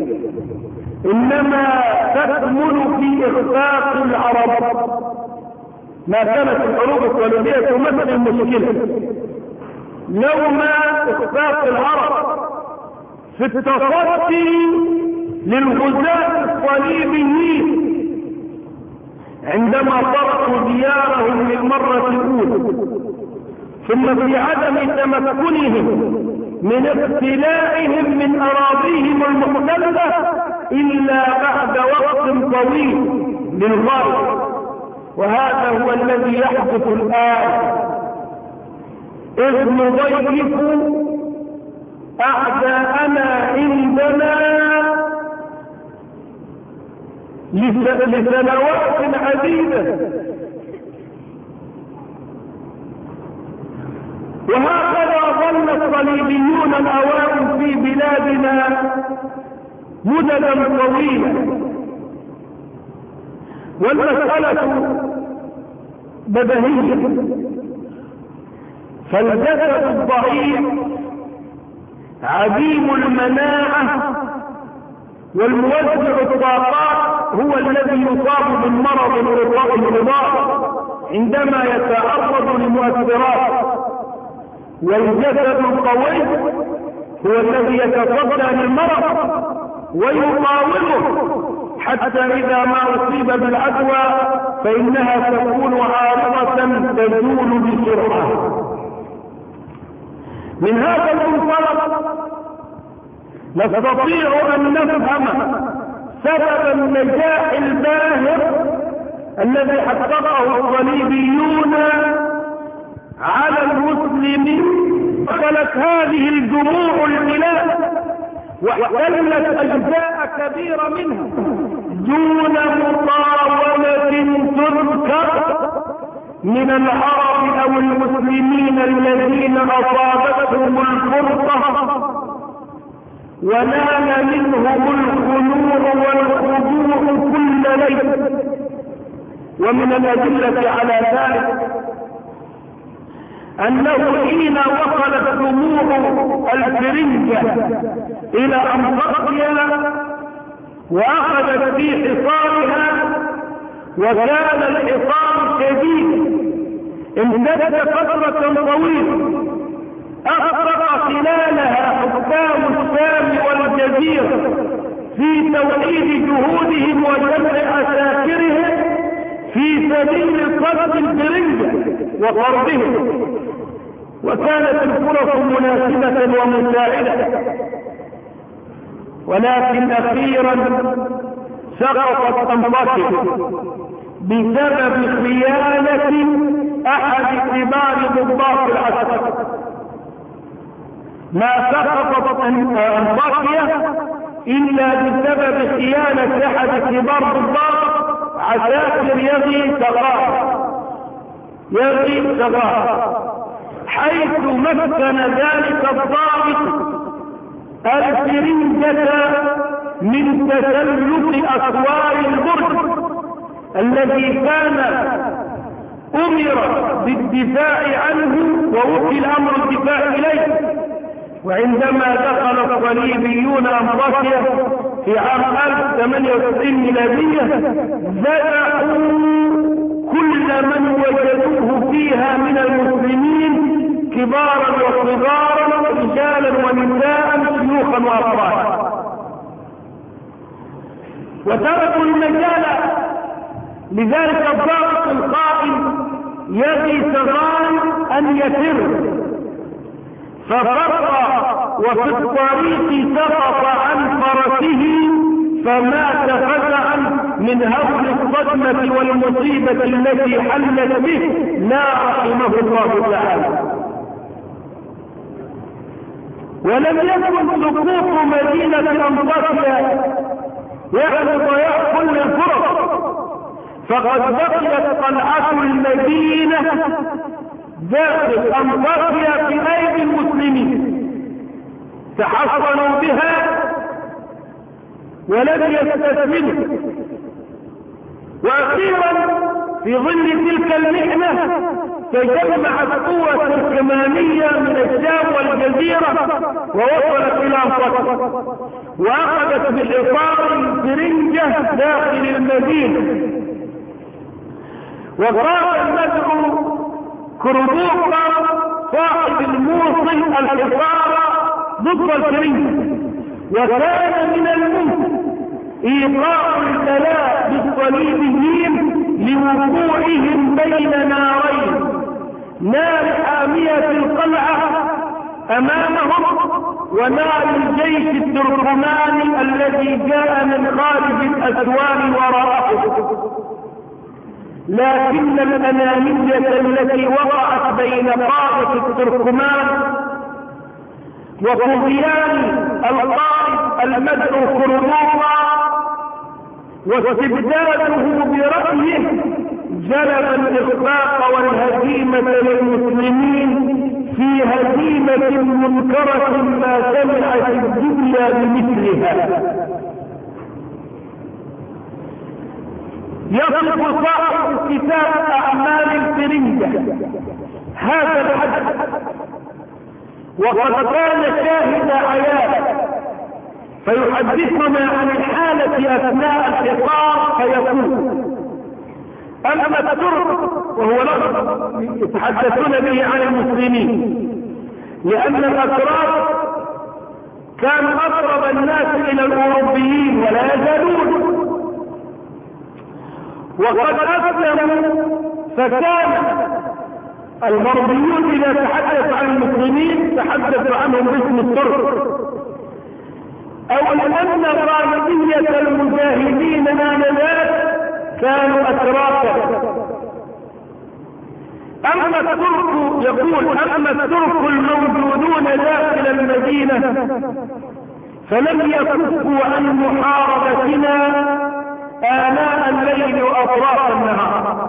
إنما تكمن في إخفاق العرب. ما كانت الحروب الصليبية تمثل المشكلة لولا إخفاق العرب في التصدي للغزاة الصليبيين عندما طرقوا ديارهم للمرة الأولى، ثم في عدم تمكنهم من ابتلاعهم من أراضيهم المحتلة إلا بعد وقت طويل للغاية. وهذا هو الذي يحدث الآن، إذ نضيف أعداءنا عندنا لسنوات عديدة، وهكذا ظل الصليبيون الأوائل في بلادنا مددا طويلة. والمسألة بديهية، فالجسد الضعيف عديم المناعة والموزع الطاقات هو الذي يصاب بالمرض المضاد عندما يتعرض لمؤثرات، والجسد القوي هو الذي يتصدى للمرض ويقاومه حتى إذا ما أصيب بالعدوى فإنها تكون عارضة تزول بسرعة. من هذا المنطلق نستطيع أن نفهم سبب النجاح الباهر الذي حققه الصليبيون على المسلمين. دخلت هذه الجموع البلاد واحتلت أجزاء كبيرة منها دون مقاومة تذكر من العرب أو المسلمين الذين أصابتهم الفرقة ونال منهم الخنوع والخضوع كل ليل. ومن الأدلة على ذلك أنه حين وصلت جموع الفرنجة إلى أنطاكيا وأخذت في حصارها، وكان الحصار شديد امتد فترة طويلة أخرق خلالها حكام الشام والجزيرة توحيد جهودهم وجمع أساكرهم في سبيل صد الفرنجة وطردهم، وكانت الفرص مناسبة ومساعدة، ولكن أخيرا سقطت أنطاكيا بسبب خيانة أحد كبار ضباط العسكر. ما سقطت أنطاكيا إلا بسبب خيانة أحد كبار ضباط عساكر يغي صغار، حيث مكن ذلك الضابط الفرنجة من تسلق أسوار البرج الذي كان أمر بالدفاع عنه ووكل أمر الدفاع إليه. وعندما دخل الصليبيون أنطاكيا في عام 1098 ميلادية ذبحوا كل من وجدوه فيها من المسلمين، كبارا وصغارا، رجالا ونساء، شيوخا وأطفالا، وتركوا المجال لذلك الضابط القائد يغي صغار أن يفر، ففر وفي الطريق سقط عن فرسه فمات فزعا من هول الصدمة والمصيبة التي حلت به، لا رحمه الله تعالى. ولم يكن سقوط مدينة أنطاكيا يعني ضياع كل الفرص، فقد بقيت قلعة المدينة داخل أنطاكيا في أيدي المسلمين، تحصنوا بها ولم يستسلموا. وأخيرا في ظل تلك المحنة تجمعت قوة تركمانية من الشام والجزيرة ووصلت إلى أنطاكيا، وأخذت بحصار الفرنجة داخل المدينة. وقام المدعو كردوقا صاحب الموصل الحصار ضد الفرنجة، وكان من الممكن إيقاع البلاء بالصليبيين لوقوعهم بين نارين، نار حامية القلعة أمامهم ونار الجيش التركماني الذي جاء من خارج الأسوار وراءهم. لكن الأنانية التي وقعت بين قادة التركمان وطغيان القائد المدعو كردوقا واستبداده برأيه جلب الإخفاق والهزيمة للمسلمين في هزيمة منكرة ما سمعت الدنيا بمثلها. يصف صاحب كتاب أعمال الفرنجة هذا الحدث، وقد كان شاهد عيان، فيحدثنا عن الحالة أثناء الحصار فيقول: أما الترك، وهو لفظ يتحدثون به عن المسلمين، لأن الأتراك كانوا أقرب الناس إلى الأوروبيين ولا يزالون، وقد أسلموا، فكان المرضيون إذا تحدث عن المسلمين تحدث عنهم باسم الترك، أو لأن غالبية المجاهدين آنذاك كانوا أتراكا. أما الترك، يقول: أما الترك الموجودون داخل المدينة فلم يكفوا عن محاربتنا آناء الليل وأطراف النهار،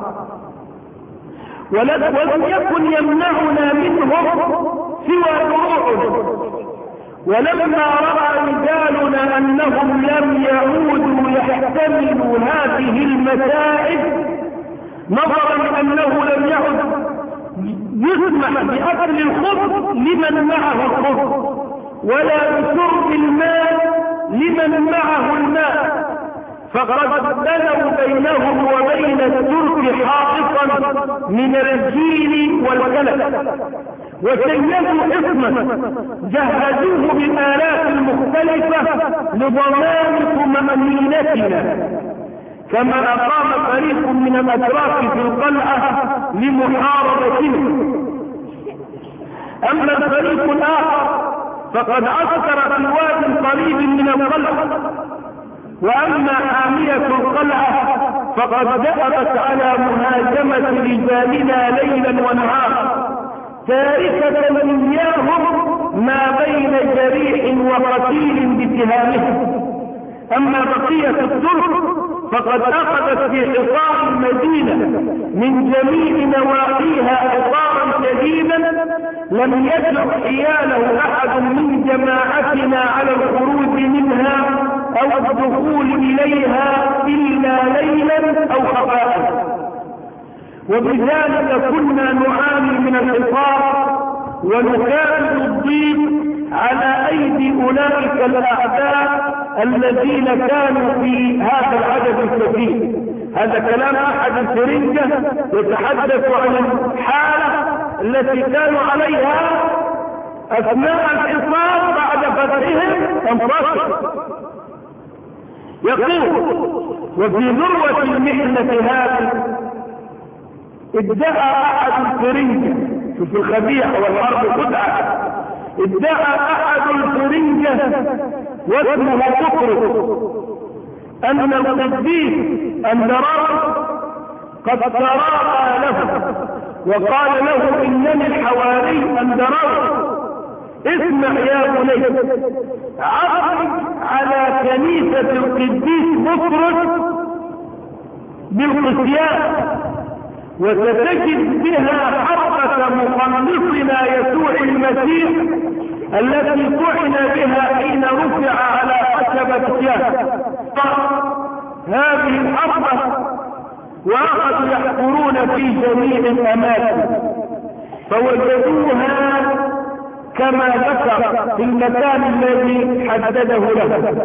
ولم يكن يمنعنا منهم سوى دروعهم. ولما رأى رجالنا أنهم لم يعودوا يحتملوا هذه المتاعب، نظرا أنه لم يعد يسمح بأكل الخبز لمن معه الخبز ولا بشرب الماء لمن معه الماء، فقد بنوا بينهم وبين الترك حائطا من الجيل والكلف، وشيدوا حصنا جهزوه بالآلات المختلفة لضمان طمأنينتنا، كما أقام فريق من الأتراك في القلعة لمحاربتنا. أما الفريق الآخر فقد عسكر في واد قريب من القلعة، وأما حامية القلعة فقد دأبت على مهاجمة رجالنا ليلا ونهارا، تاركة إياهم ما بين جريح وقتيل باتهامهم. أما بقية الترك فقد أخذت في حصار المدينة من جميع نواحيها حصارا شديدا لم يجرؤ حياله أحد من جماعتنا على الخروج منها أو الدخول إليها إلا ليلا أو خفاء. وبذلك كنا نعاني من الحصار ونكابد الضيق على أيدي أولئك الأعداء الذين كانوا في هذا العدد الكثير. هذا كلام أحد الفرنجة يتحدث عن الحالة التي كانوا عليها أثناء الحصار بعد فتحهم انتصر. يقول: وفي ذروة المحنة هذه ادعى أحد الفرنجة، شوف الخبيث والحرب خدعة، ادعى أحد الفرنجة واسمه بطرس أن القديس أندراوس قد تراءى له وقال له: إنني الحواري أندراوس، اسمع يا بني، عرض على كنيسة القديس بطرس بالقسيان، وستجد بها حرقة مخلصنا يسوع المسيح التي طعن بها حين رفع على خشبة الشام. هذه الحرقة وأخذوا يحفرون في جميع الأماكن فوجدوها كما ذكر في المكان الذي حدده له،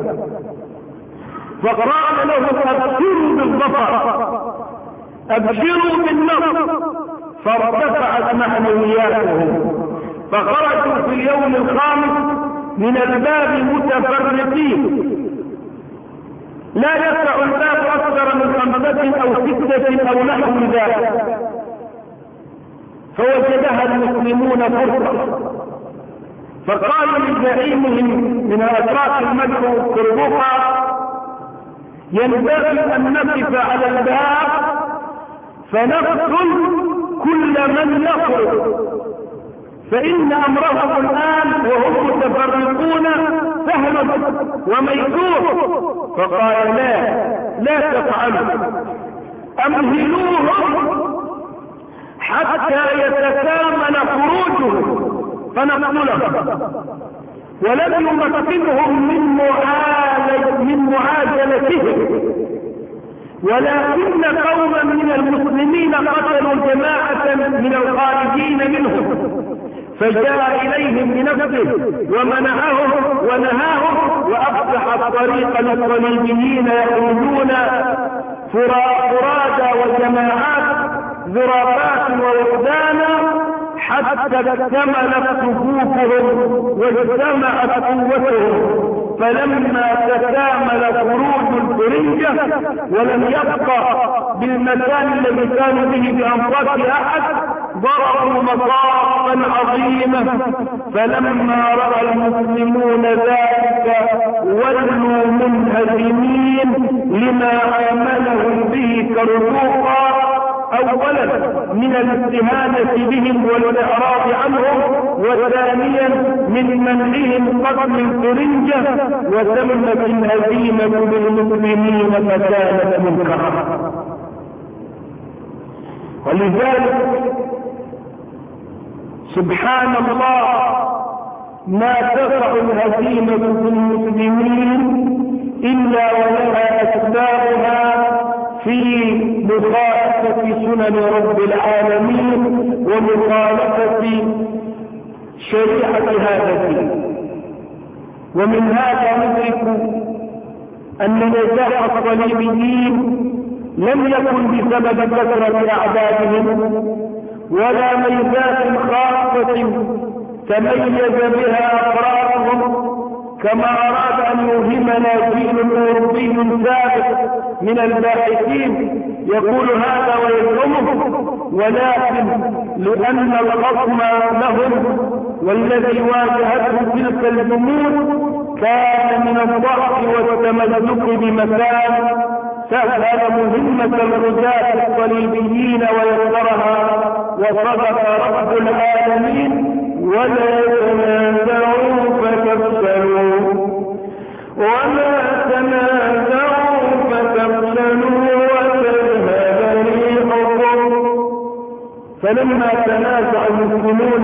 فقال له: أبشروا بالظفر، أبشروا بالنصر. فارتفعت معنوياتهم، فخرجوا في اليوم الخامس من الباب متفرقين، لا يسع الباب أكثر من 5 أو 6 أو نحو ذلك، فوجدها المسلمون فرصة، فقالوا لزعيمهم من أتراك المدعو كربوقا: ينبغي أن نقف على الباب فنقتل كل من يخرج، فإن أمرهم الآن وهم متفرقون سهل وميسور. فقال: لا تفعلوا، أمهلوهم حتى يتكامل خروجهم فنقتلهم. ولم يمكنهم من معاجلتهم، ولكن قوما من المسلمين قتلوا جماعة من الخارجين منهم، فجاء إليهم بنفسه ومنعهم ونهاهم، وأفتح الطريق للصليبيين يخرجون فرادى وجماعات ذرابات ووحدانا حتى اكتملت صفوفهم واجتمعت قوتهم. فلما تكامل خروج الفرنجة ولم يبقى بالمكان الذي كانوا به بأنفاس أحد، ضربوا مصافا عظيمة. فلما رأى المسلمون ذلك ولوا منهزمين لما عاملهم به كربوقا، أولا من الاستهانة بهم والإعراض عنهم، وثانيا من منعهم قتل الفرنجة، وتمت الهزيمة بالمسلمين فكانت منكرا. ولذلك سبحان الله ما تقع الهزيمة بالمسلمين إلا ولها أسبابها في مخالفة سنن رب العالمين ومخالفة شريعة هذا الدين. ومن هذا ندرك أن نجاح الصليبيين لم يكن بسبب كثرة أعدادهم ولا ميزات خاصة تميز بها أفرادهم كما أراد أن يوهمنا جيل أوروبي سابق من الباحثين يقول هذا ويزعمه، ولكن لأن الخصم لهم والذي واجهته تلك الجمود كان من الضعف والتمزق بمكان سهل مهمة الرجال الصليبيين ويسرها، وصدق رب العالمين ولا تنازعوا فتفشلوا وتذهب ريحكم. فلما تنازع المسلمون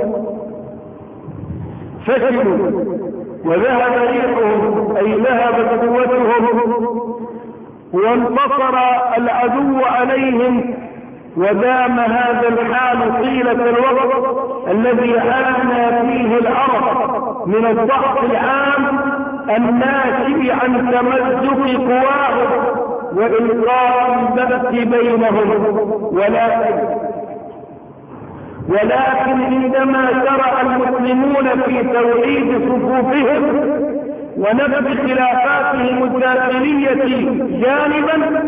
فشلوا وذهب ريحهم أي ذهبت قوتهم وانتصر العدو عليهم، ودام هذا الحال طيلة الوقت الذي عانى فيه العرب من الضعف العام الناشئ عن تمزق قواهم وإلقاء البأس بينهم. ولكن عندما شرع المسلمون في توحيد صفوفهم ونبذ خلافاتهم الداخلية جانبا،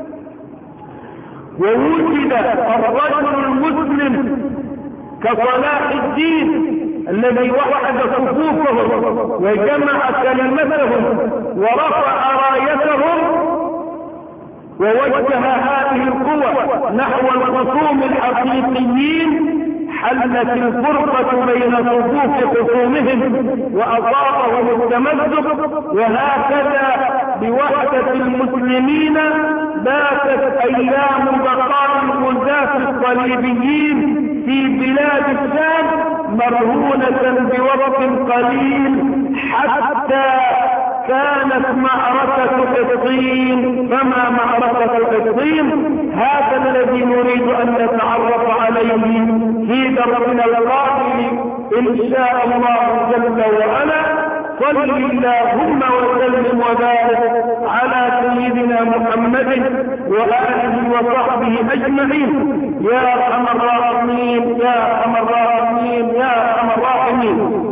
ووجد الرجل المسلم كصلاح الدين الذي وحد صفوفهم وجمع كلمتهم ورفع رايتهم ووجه هذه القوى نحو الخصوم الحقيقيين، حلت الفرقة بين صفوف خصومهم وأصابهم التمزق. وهكذا بوحدة المسلمين باتت أيام بقاء الغزاة الصليبيين في بلاد الشام مرهونة بوقت قليل حتى كانت معركة حطين. فما معركة حطين؟ هذا الذي نريد أن نتعرف عليه في درسنا القادم إن شاء الله جل وعلا. صل اللهم وسلم وبارك على سيدنا محمد وآله وصحبه أجمعين يا أرحم الراحمين يا أرحم الراحمين يا أرحم الراحمين.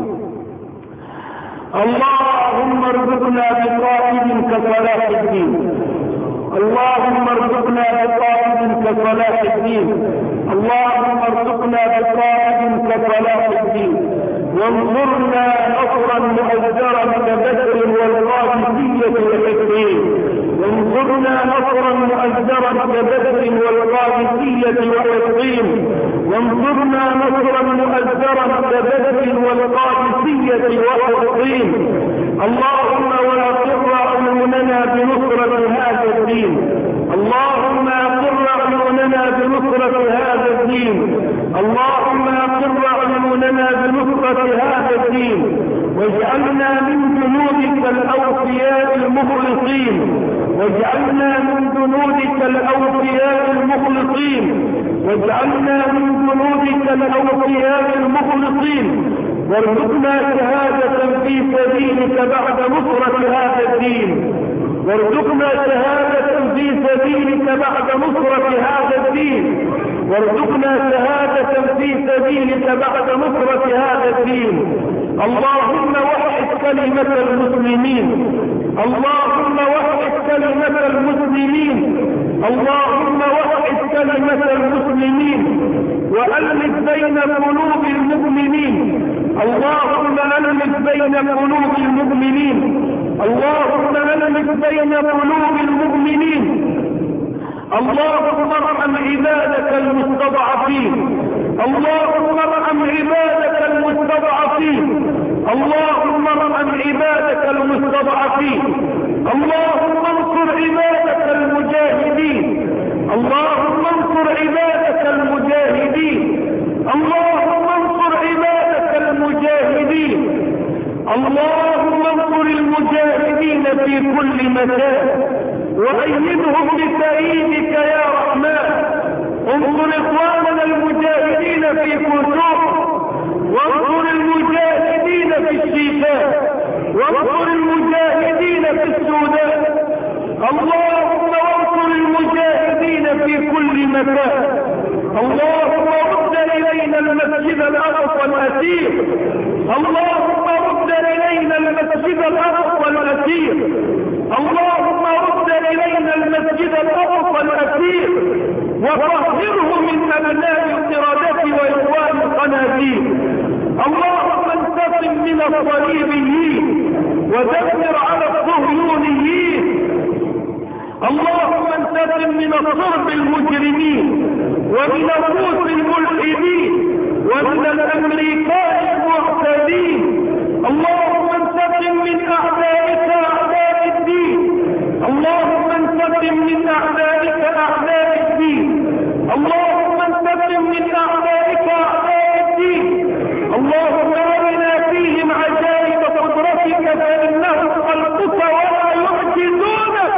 اللهم ارزقنا بقائد كصلاح الدين، اللهم ارزقنا بقائد كصلاح الدين، اللهم ارزقنا بقائد كصلاح الدين، وانصرنا نصرا مؤزرا كبدر والقادسية والحسين، وانصرنا نصرا مؤزرا كبدر والقادسية والحسين، وانصرنا نصرا مؤزرا كبدر والقادسية والحسين. اللهم ولا قر عيوننا بنصرة هذا الدين، اللهم قر عيوننا بنصرة هذا الدين، اللهم قر عيوننا بنصرة هذا الدين، واجعلنا من جنودك الأوفياء المخلصين، واجعلنا من جنودك الأوفياء المخلصين، واجعلنا من جنودك الأوفياء المخلصين، وارزقنا شهادة في سبيلك بعد نصرة هذا الدين، وارزقنا شهادة في سبيلك بعد نصرة هذا الدين، وارزقنا شهادة في سبيلك بعد نصرة هذا الدين. اللهم وحد كلمة المسلمين، اللهم وحد كلمة المسلمين، اللهم وحد كلمة المسلمين وألف بين قلوب المؤمنين، اللهم ألف بين قلوب المؤمنين، اللهم ألف بين قلوب المؤمنين. اللهم ارحم عبادك المستضعفين، اللهم ارحم عبادك المستضعفين، اللهم ارحم عبادك المستضعفين، اللهم انصر عبادك المجاهدين، اللهم انصر عبادك المجاهدين، اللهم انصر عبادك المجاهدين، اللهم انصر المجاهدين في كل مكان وأيدهم بتأييدك يا رحمن. انصر إخواننا المجاهدين في كسوف، وانصر المجاهدين في الشيشان، وانصر المجاهدين في السودان، اللهم وانصر المجاهدين في كل مكان، اللهم رد إلينا المسجد الأقصى الأثير، اللهم رد إلينا المسجد الأقصى الأثير، اللهم رد إلينا المسجد الأقصى الأثير وطهره من أبناء القردة وإخوان الخنازير. اللهم انتقم من الصليبيين ودمر على الصهيونيين. اللهم انتقم من الصرب المجرمين ومن الروس الملحدين ومن الأمريكان المعتدين. اللهم انتقم من أعدائك أعداء الدين، اللهم انتقم من أعدائك أعداء الدين، اللهم انتقم من أعدائك أعداء الدين. اللهم أرنا فيهم عجائب قدرتك فإنهم خلقك ولا يعجزونك.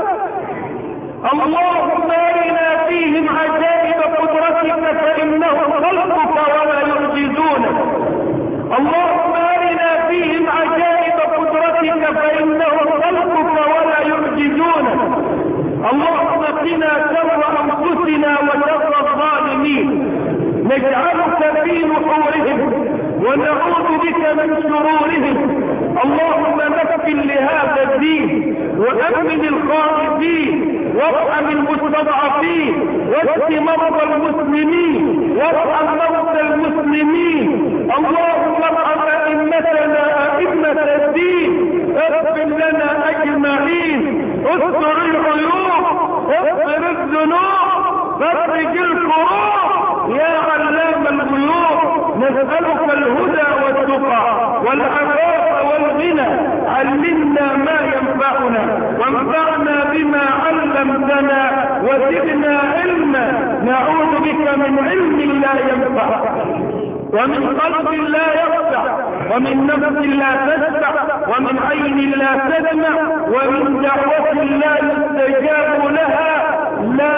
اللهم أرنا فيهم عجائب قدرتك فإنهم خلقك ولا يعجزونك. اللهم أرنا فيهم عجائب قدرتك فإنهم خلقك ولا يعجزونك. اللهم قنا شر أنفسنا وشر الظالمين، نجعلك في نحورهم ونعوذ بك من شرورهم. اللهم مكن لهذا الدين وأمن الخائفين وارحم المستضعفين واشف مرضى المسلمين وارحم موتى المسلمين. اللهم ارحم أئمتنا أئمة الدين، اغفر لنا أجمعين، استر العيوب، اغفر الذنوب، فرج الكروب يا علام الغيوب. نسألك الهدى والتقى والعفاف والغنى. علمنا ما ينفعنا وانفعنا بما علمتنا وزدنا علما. نعوذ بك من علم لا ينفع ومن قلب لا يخشع ومن نفس لا تشبع ومن عين لا تدمع ومن دعوة لا يستجاب لها. لا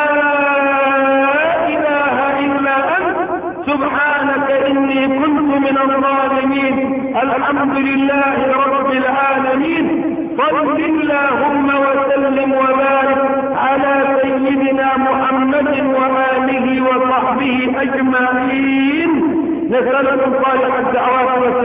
إله إلا أنت سبحانك إني كنت من الظالمين. الحمد لله رب العالمين. صل اللهم وسلم وبارك على سيدنا محمد وآله وصحبه أجمعين. نسألكم صالح الدعوات